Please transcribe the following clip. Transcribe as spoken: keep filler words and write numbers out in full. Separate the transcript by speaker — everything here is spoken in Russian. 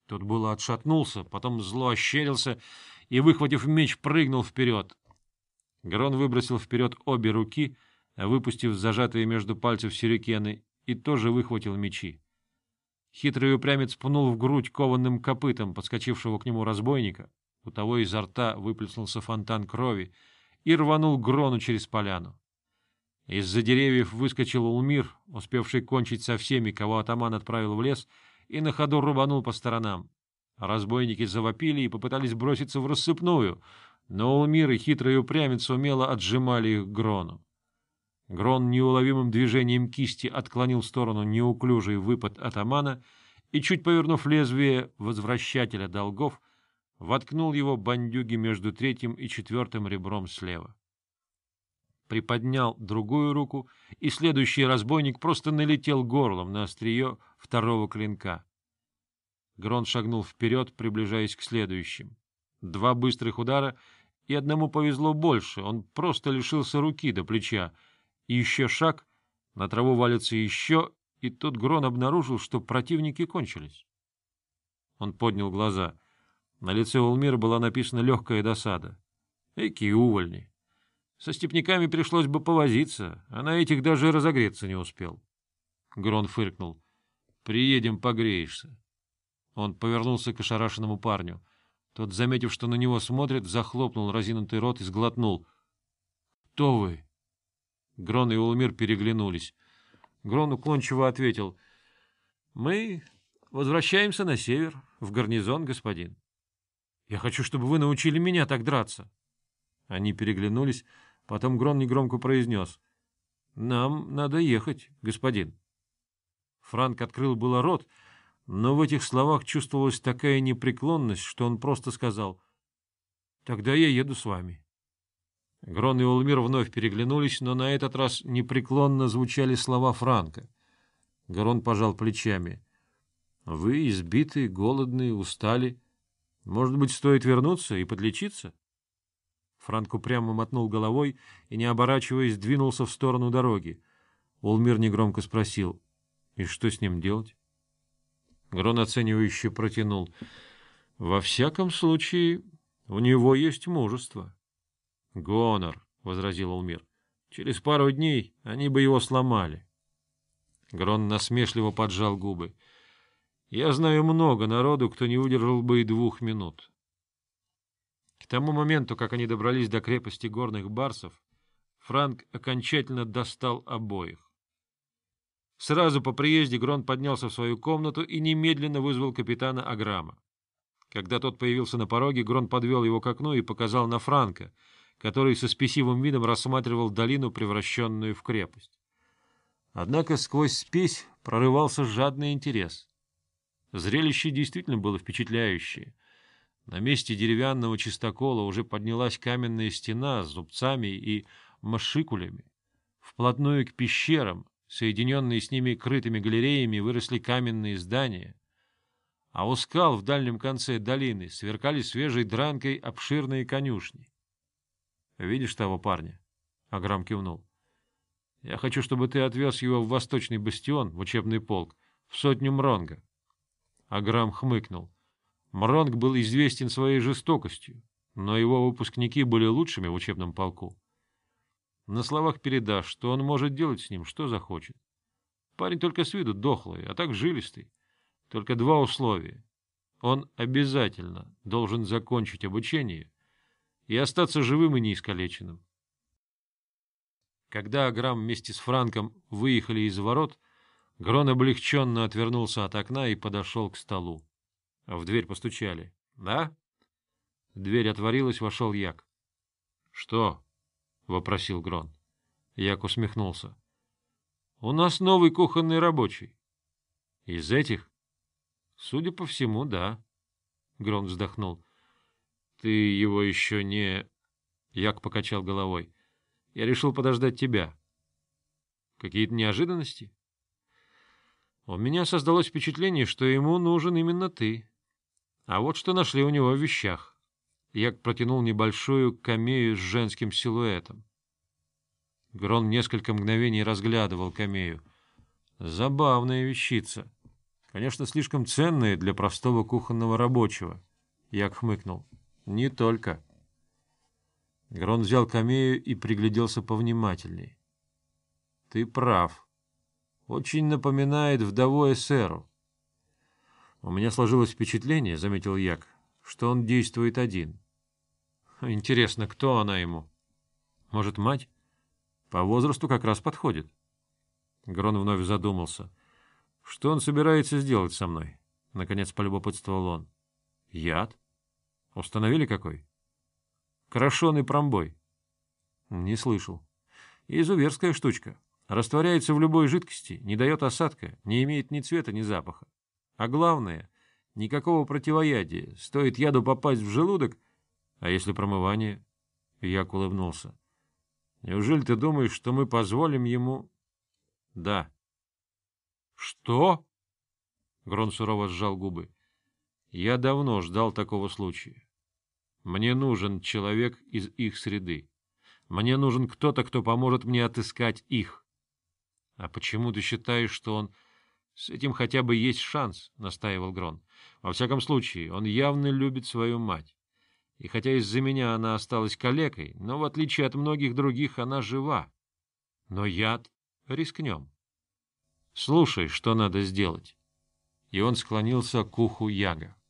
Speaker 1: Тот было отшатнулся, потом зло ощерился и, выхватив меч, прыгнул вперед. Грон выбросил вперед обе руки, выпустив зажатые между пальцев сюрикены, и тоже выхватил мечи. Хитрый упрямец пнул в грудь кованым копытом подскочившего к нему разбойника, у того изо рта выплеснулся фонтан крови, и рванул Грону через поляну. Из-за деревьев выскочил Улмир, успевший кончить со всеми, кого атаман отправил в лес, и на ходу рубанул по сторонам. Разбойники завопили и попытались броситься в рассыпную, но Улмир и хитрый упрямец умело отжимали их к Грону. Грон неуловимым движением кисти отклонил в сторону неуклюжий выпад атамана и, чуть повернув лезвие возвращателя долгов, воткнул его бандюги между третьим и четвертым ребром слева. Приподнял другую руку, и следующий разбойник просто налетел горлом на острие второго клинка. Грон шагнул вперед, приближаясь к следующим. Два быстрых удара, и одному повезло больше, он просто лишился руки до плеча, и еще шаг, на траву валится еще, и тут Грон обнаружил, что противники кончились. Он поднял глаза. На лице Улмира была написана легкая досада. Эки увольни! Со степняками пришлось бы повозиться, а на этих даже разогреться не успел. Грон фыркнул. — Приедем, погреешься. Он повернулся к ошарашенному парню. Тот, заметив, что на него смотрят, захлопнул разинутый рот и сглотнул. — Кто вы? Грон и Улмир переглянулись. Грон уклончиво ответил. — Мы возвращаемся на север, в гарнизон, господин. — Я хочу, чтобы вы научили меня так драться. Они переглянулись, потом Грон негромко произнес. — Нам надо ехать, господин. Франк открыл было рот, но в этих словах чувствовалась такая непреклонность, что он просто сказал. — Тогда я еду с вами. Грон и Улмир вновь переглянулись, но на этот раз непреклонно звучали слова Франка. Грон пожал плечами. — Вы избиты, голодны, устали. Может быть, стоит вернуться и подлечиться? Франк упрямо мотнул головой и, не оборачиваясь, двинулся в сторону дороги. Улмир негромко спросил. — И что с ним делать? Грон оценивающе протянул. — Во всяком случае, у него есть мужество. — Гонор, — возразил Улмир. — Через пару дней они бы его сломали. Грон насмешливо поджал губы. — Я знаю много народу, кто не выдержал бы и двух минут. К тому моменту, как они добрались до крепости горных барсов, Франк окончательно достал обоих. Сразу по приезде Грон поднялся в свою комнату и немедленно вызвал капитана Аграма. Когда тот появился на пороге, Грон подвел его к окну и показал на Франка, который со спесивым видом рассматривал долину, превращенную в крепость. Однако сквозь спесь прорывался жадный интерес. Зрелище действительно было впечатляющее. На месте деревянного чистокола уже поднялась каменная стена с зубцами и машикулями. Вплотную к пещерам, соединенные с ними крытыми галереями, выросли каменные здания. А у скал в дальнем конце долины сверкали свежей дранкой обширные конюшни. — Видишь того парня? — Аграм кивнул. — Я хочу, чтобы ты отвез его в Восточный бастион, в учебный полк, в сотню Мронга. Аграм хмыкнул. Мронг был известен своей жестокостью, но его выпускники были лучшими в учебном полку. На словах передашь, что он может делать с ним, что захочет. Парень только с виду дохлый, а так жилистый. Только два условия. Он обязательно должен закончить обучение и остаться живым и неискалеченным. Когда Аграм вместе с Франком выехали из ворот, Грон облегченно отвернулся от окна и подошел к столу. В дверь постучали. «Да?» Дверь отворилась, вошел Як. «Что?» — вопросил Грон. Як усмехнулся. «У нас новый кухонный рабочий». «Из этих?» «Судя по всему, да». Грон вздохнул. «Ты его еще не...» Як покачал головой. «Я решил подождать тебя». «Какие-то неожиданности?» «У меня создалось впечатление, что ему нужен именно ты. А вот что нашли у него в вещах». Як протянул небольшую камею с женским силуэтом. Грон несколько мгновений разглядывал камею. Забавная вещица. Конечно, слишком ценные для простого кухонного рабочего. Як хмыкнул. Не только. Грон взял камею и пригляделся повнимательней. Ты прав. Очень напоминает вдову эсеру. У меня сложилось впечатление, — заметил Як, — что он действует один. Интересно, кто она ему? Может, мать? По возрасту как раз подходит. Грон вновь задумался. Что он собирается сделать со мной? Наконец полюбопытствовал он. Яд? Установили какой? Крашеный промбой. Не слышал. Изуверская штучка. Растворяется в любой жидкости, не дает осадка, не имеет ни цвета, ни запаха. А главное, никакого противоядия. Стоит яду попасть в желудок, а если промывание? Як улыбнулся. Неужели ты думаешь, что мы позволим ему... Да. Что? Грон сурово сжал губы. Я давно ждал такого случая. Мне нужен человек из их среды. Мне нужен кто-то, кто поможет мне отыскать их. — А почему ты считаешь, что он... — С этим хотя бы есть шанс, — настаивал Грон. — Во всяком случае, он явно любит свою мать. И хотя из-за меня она осталась калекой, но, в отличие от многих других, она жива. Но яд рискнем. Слушай, что надо сделать. И он склонился к уху Яга.